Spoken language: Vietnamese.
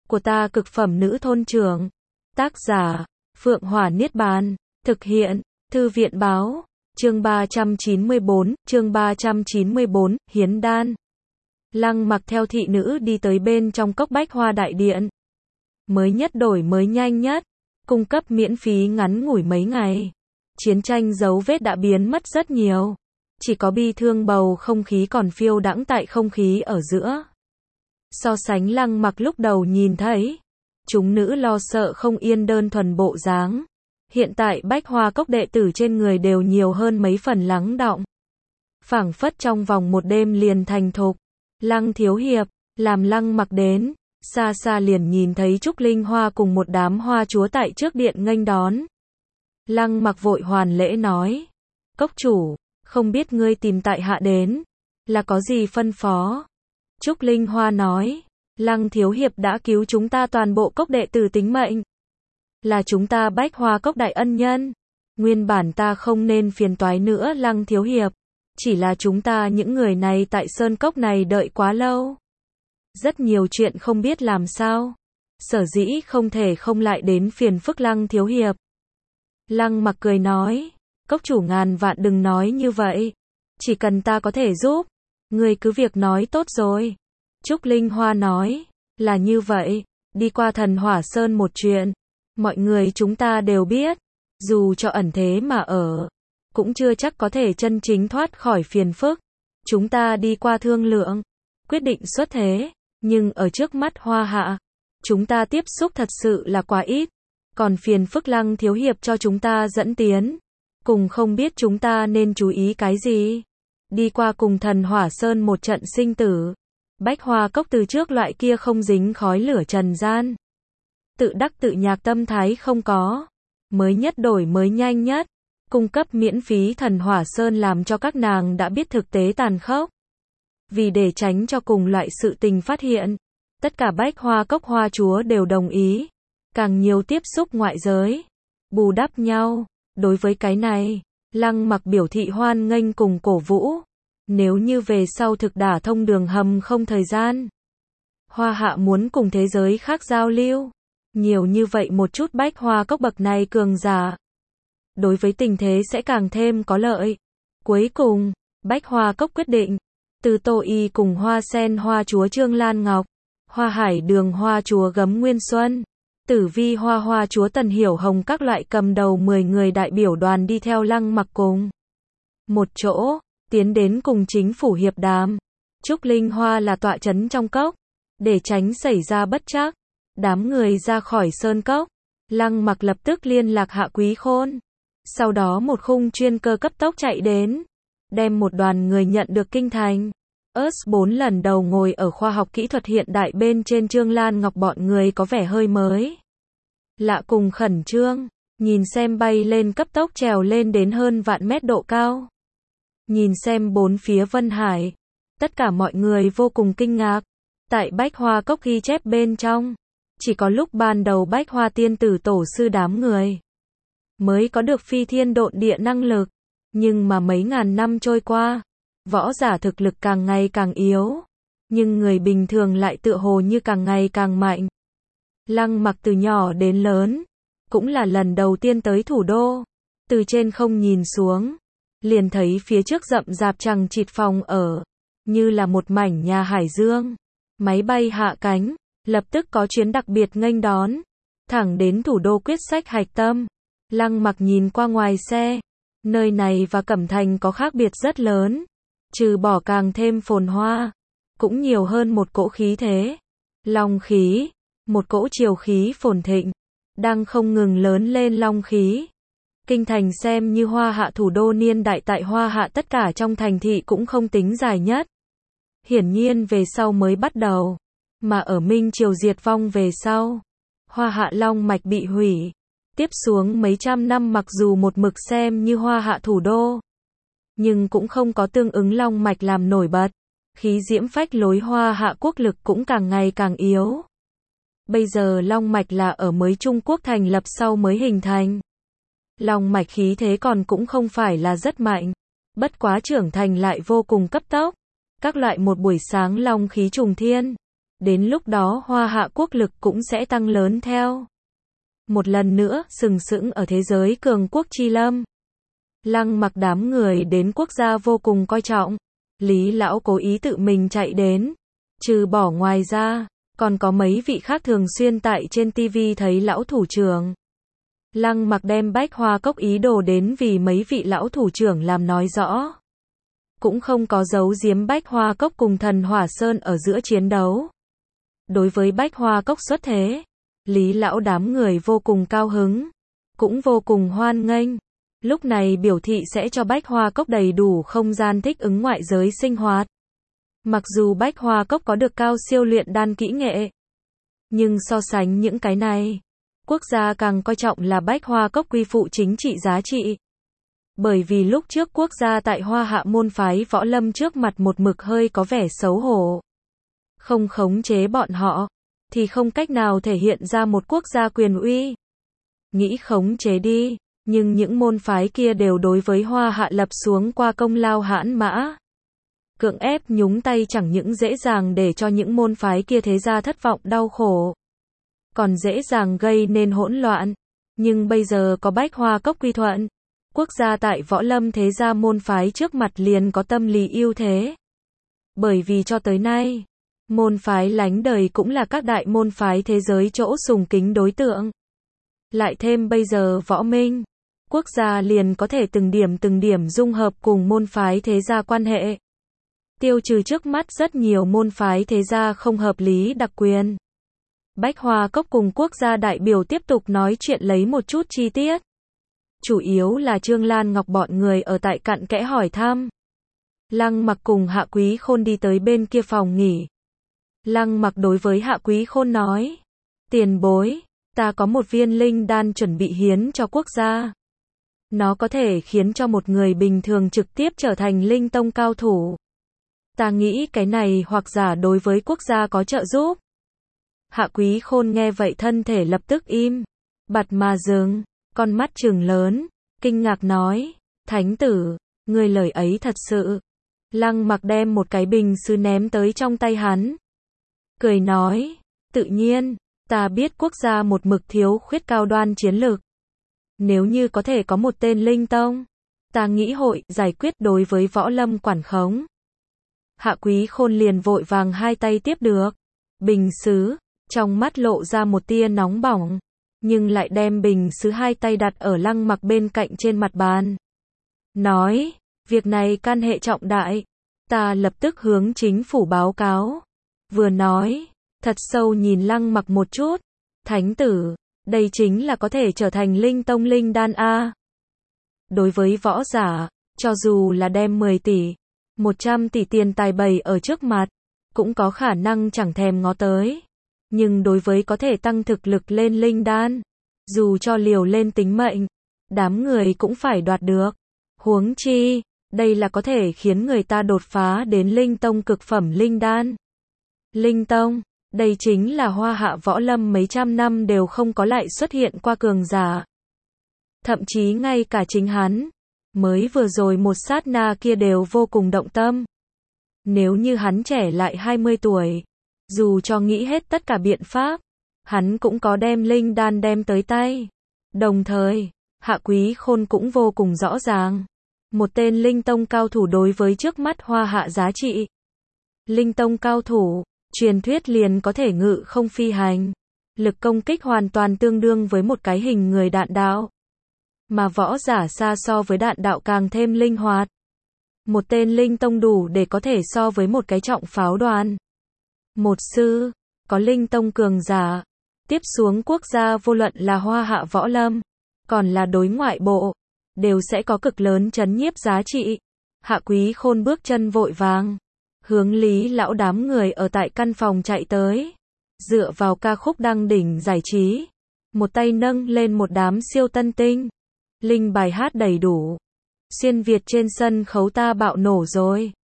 của ta cực phẩm nữ thôn trưởng. Tác giả, Phượng Hỏa Niết Bàn. Thực hiện, Thư viện Báo. Chương 394, Hiến Đan. Lăng Mặc theo thị nữ đi tới bên trong cốc bách hoa đại điện. Mới nhất đổi mới nhanh nhất, cung cấp miễn phí ngắn ngủi mấy ngày. Chiến tranh dấu vết đã biến mất rất nhiều. Chỉ có bi thương bầu không khí còn phiêu đãng tại không khí ở giữa. So sánh Lăng Mặc lúc đầu nhìn thấy, chúng nữ lo sợ không yên đơn thuần bộ dáng. Hiện tại bách hoa cốc đệ tử trên người đều nhiều hơn mấy phần lắng đọng. Phảng phất trong vòng một đêm liền thành thục. Lăng thiếu hiệp, làm Lăng Mặc đến, xa xa liền nhìn thấy Trúc Linh Hoa cùng một đám hoa chúa tại trước điện nghênh đón. Lăng Mặc vội hoàn lễ nói, cốc chủ, không biết ngươi tìm tại hạ đến, là có gì phân phó? Trúc Linh Hoa nói, Lăng thiếu hiệp đã cứu chúng ta toàn bộ cốc đệ tử tính mệnh. Là chúng ta bách hoa cốc đại ân nhân. Nguyên bản ta không nên phiền toái nữa Lăng thiếu hiệp. Chỉ là chúng ta những người này tại sơn cốc này đợi quá lâu. Rất nhiều chuyện không biết làm sao. Sở dĩ không thể không lại đến phiền phức Lăng thiếu hiệp. Lăng Mặc cười nói, cốc chủ ngàn vạn đừng nói như vậy. Chỉ cần ta có thể giúp, người cứ việc nói tốt rồi. Trúc Linh Hoa nói, là như vậy, đi qua Thần Hỏa Sơn một chuyện. Mọi người chúng ta đều biết, dù cho ẩn thế mà ở, cũng chưa chắc có thể chân chính thoát khỏi phiền phức. Chúng ta đi qua thương lượng, quyết định xuất thế, nhưng ở trước mắt Hoa hạ, chúng ta tiếp xúc thật sự là quá ít. Còn phiền phức Lăng thiếu hiệp cho chúng ta dẫn tiến, cùng không biết chúng ta nên chú ý cái gì. Đi qua cùng Thần Hỏa Sơn một trận sinh tử, bách hoa cốc từ trước loại kia không dính khói lửa trần gian. Tự đắc tự nhạc tâm thái không có. Mới nhất đổi mới nhanh nhất, cung cấp miễn phí Thần Hỏa Sơn làm cho các nàng đã biết thực tế tàn khốc. Vì để tránh cho cùng loại sự tình phát hiện, tất cả bách hoa cốc hoa chúa đều đồng ý. Càng nhiều tiếp xúc ngoại giới, bù đắp nhau. Đối với cái này, Lăng Mặc biểu thị hoan nghênh cùng cổ vũ. Nếu như về sau thực đả thông đường hầm không thời gian, Hoa hạ muốn cùng thế giới khác giao lưu. Nhiều như vậy một chút bách hoa cốc bậc này cường giả, đối với tình thế sẽ càng thêm có lợi. Cuối cùng, bách hoa cốc quyết định, từ Tô Y cùng Hoa Sen hoa chúa Trương Lan Ngọc, Hoa Hải Đường hoa chúa Gấm Nguyên Xuân, Tử Vi hoa hoa chúa Tần Hiểu Hồng các loại cầm đầu 10 người đại biểu đoàn đi theo Lăng Mặc cùng một chỗ, tiến đến cùng chính phủ hiệp đàm. Trúc Linh Hoa là tọa chấn trong cốc, để tránh xảy ra bất trắc. Đám người ra khỏi sơn cốc, Lăng Mặc lập tức liên lạc Hạ Quý Khôn. Sau đó một khung chuyên cơ cấp tốc chạy đến, đem một đoàn người nhận được kinh thành. S4 lần đầu ngồi ở khoa học kỹ thuật hiện đại bên trên Trương Lan Ngọc bọn người có vẻ hơi mới lạ cùng khẩn trương, nhìn xem bay lên cấp tốc trèo lên đến hơn vạn mét độ cao. Nhìn xem bốn phía Vân Hải, tất cả mọi người vô cùng kinh ngạc. Tại bách hoa cốc ghi chép bên trong, chỉ có lúc ban đầu bách hoa tiên tử tổ sư đám người mới có được phi thiên độn địa năng lực. Nhưng mà mấy ngàn năm trôi qua, võ giả thực lực càng ngày càng yếu, nhưng người bình thường lại tựa hồ như càng ngày càng mạnh. Lăng Mặc từ nhỏ đến lớn, cũng là lần đầu tiên tới thủ đô. Từ trên không nhìn xuống, liền thấy phía trước rậm rạp chằng chịt phòng ở, như là một mảnh nhà hải dương. Máy bay hạ cánh, lập tức có chuyến đặc biệt nghênh đón, thẳng đến thủ đô quyết sách hạch tâm. Lăng Mặc nhìn qua ngoài xe, nơi này và Cẩm Thành có khác biệt rất lớn, trừ bỏ càng thêm phồn hoa, cũng nhiều hơn một cỗ khí thế, long khí, một cỗ triều khí phồn thịnh, đang không ngừng lớn lên long khí. Kinh thành xem như Hoa hạ thủ đô niên đại tại Hoa hạ tất cả trong thành thị cũng không tính dài nhất. Hiển nhiên về sau mới bắt đầu, mà ở Minh Triều diệt vong về sau, Hoa hạ long mạch bị hủy. Tiếp xuống mấy trăm năm mặc dù một mực xem như Hoa hạ thủ đô, nhưng cũng không có tương ứng long mạch làm nổi bật. Khí diễm phách lối Hoa hạ quốc lực cũng càng ngày càng yếu. Bây giờ long mạch là ở mới Trung Quốc thành lập sau mới hình thành. Long mạch khí thế còn cũng không phải là rất mạnh, bất quá trưởng thành lại vô cùng cấp tốc. Các loại một buổi sáng long khí trùng thiên, Đến lúc đó Hoa Hạ quốc lực cũng sẽ tăng lớn theo. Một lần nữa, sừng sững ở thế giới cường quốc chi lâm. Lăng Mặc đám người đến quốc gia vô cùng coi trọng. Lý lão cố ý tự mình chạy đến. Trừ bỏ ngoài ra, còn có mấy vị khác thường xuyên tại trên TV thấy lão thủ trưởng. Lăng Mặc đem Bách Hoa Cốc ý đồ đến vì mấy vị lão thủ trưởng làm nói rõ. Cũng không có giấu giếm Bách Hoa Cốc cùng Thần Hỏa Sơn ở giữa chiến đấu. Đối với Bách Hoa Cốc xuất thế, Lý lão đám người vô cùng cao hứng, cũng vô cùng hoan nghênh. Lúc này biểu thị sẽ cho Bách Hoa Cốc đầy đủ không gian thích ứng ngoại giới sinh hoạt. Mặc dù Bách Hoa Cốc có được cao siêu luyện đan kỹ nghệ, nhưng so sánh những cái này, quốc gia càng coi trọng là Bách Hoa Cốc quy phụ chính trị giá trị. Bởi vì lúc trước quốc gia tại Hoa Hạ môn phái võ lâm trước mặt một mực hơi có vẻ xấu hổ. Không khống chế bọn họ, thì không cách nào thể hiện ra một quốc gia quyền uy. Nghĩ khống chế đi, nhưng những môn phái kia đều đối với Hoa Hạ lập xuống qua công lao hãn mã. Cưỡng ép nhúng tay chẳng những dễ dàng để cho những môn phái kia thế gia thất vọng đau khổ, còn dễ dàng gây nên hỗn loạn. Nhưng bây giờ có Bách Hoa Cốc quy thuận, quốc gia tại võ lâm thế gia môn phái trước mặt liền có tâm lý ưu thế. Bởi vì cho tới nay, môn phái lánh đời cũng là các đại môn phái thế giới chỗ sùng kính đối tượng. Lại thêm bây giờ võ minh, quốc gia liền có thể từng điểm dung hợp cùng môn phái thế gia quan hệ. Tiêu trừ trước mắt rất nhiều môn phái thế gia không hợp lý đặc quyền. Bách Hoa Cốc cùng quốc gia đại biểu tiếp tục nói chuyện lấy một chút chi tiết. Chủ yếu là Trương Lan Ngọc bọn người ở tại cặn kẽ hỏi thăm. Lăng Mặc cùng Hạ Quý Khôn đi tới bên kia phòng nghỉ. Lăng Mặc đối với Hạ Quý Khôn nói, tiền bối, ta có một viên linh đan chuẩn bị hiến cho quốc gia. Nó có thể khiến cho một người bình thường trực tiếp trở thành linh tông cao thủ. Ta nghĩ cái này hoặc giả đối với quốc gia có trợ giúp. Hạ Quý Khôn nghe vậy thân thể lập tức im, bặt mà dừng, con mắt trừng lớn, kinh ngạc nói, thánh tử, người lời ấy thật sự. Lăng Mặc đem một cái bình sứ ném tới trong tay hắn. Cười nói, tự nhiên, ta biết quốc gia một mực thiếu khuyết cao đoan chiến lược. Nếu như có thể có một tên linh tông, ta nghĩ hội giải quyết đối với võ lâm quản khống. Hạ Quý Khôn liền vội vàng hai tay tiếp được bình sứ, trong mắt lộ ra một tia nóng bỏng, nhưng lại đem bình sứ hai tay đặt ở Lăng Mặc bên cạnh trên mặt bàn. Nói, việc này can hệ trọng đại, ta lập tức hướng chính phủ báo cáo. Vừa nói, thật sâu nhìn Lăng Mặc một chút, thánh tử, đây chính là có thể trở thành linh tông linh đan A. Đối với võ giả, cho dù là đem 10 tỷ, 100 tỷ tiền tài bày ở trước mặt, cũng có khả năng chẳng thèm ngó tới. Nhưng đối với có thể tăng thực lực lên linh đan, dù cho liều lên tính mệnh, đám người cũng phải đoạt được. Huống chi, đây là có thể khiến người ta đột phá đến linh tông cực phẩm linh đan. Linh tông, đây chính là Hoa Hạ võ lâm mấy trăm năm đều không có lại xuất hiện qua cường giả. Thậm chí ngay cả chính hắn, mới vừa rồi một sát na kia đều vô cùng động tâm. Nếu như hắn trẻ lại 20 tuổi, dù cho nghĩ hết tất cả biện pháp, hắn cũng có đem linh đan đem tới tay. Đồng thời, Hạ Quý Khôn cũng vô cùng rõ ràng. Một tên linh tông cao thủ đối với trước mắt Hoa Hạ giá trị. Linh tông cao thủ, truyền thuyết liền có thể ngự không phi hành. Lực công kích hoàn toàn tương đương với một cái hình người đạn đạo. Mà võ giả xa so với đạn đạo càng thêm linh hoạt. Một tên linh tông đủ để có thể so với một cái trọng pháo đoàn. Một sư, có linh tông cường giả. Tiếp xuống quốc gia vô luận là Hoa Hạ võ lâm, còn là đối ngoại bộ, đều sẽ có cực lớn chấn nhiếp giá trị. Hạ Quý Khôn bước chân vội vàng, hướng Lý lão đám người ở tại căn phòng chạy tới. Dựa vào ca khúc đăng đỉnh giải trí, một tay nâng lên một đám siêu tân tinh. Linh bài hát đầy đủ. Xuyên Việt trên sân khấu ta bạo nổ rồi.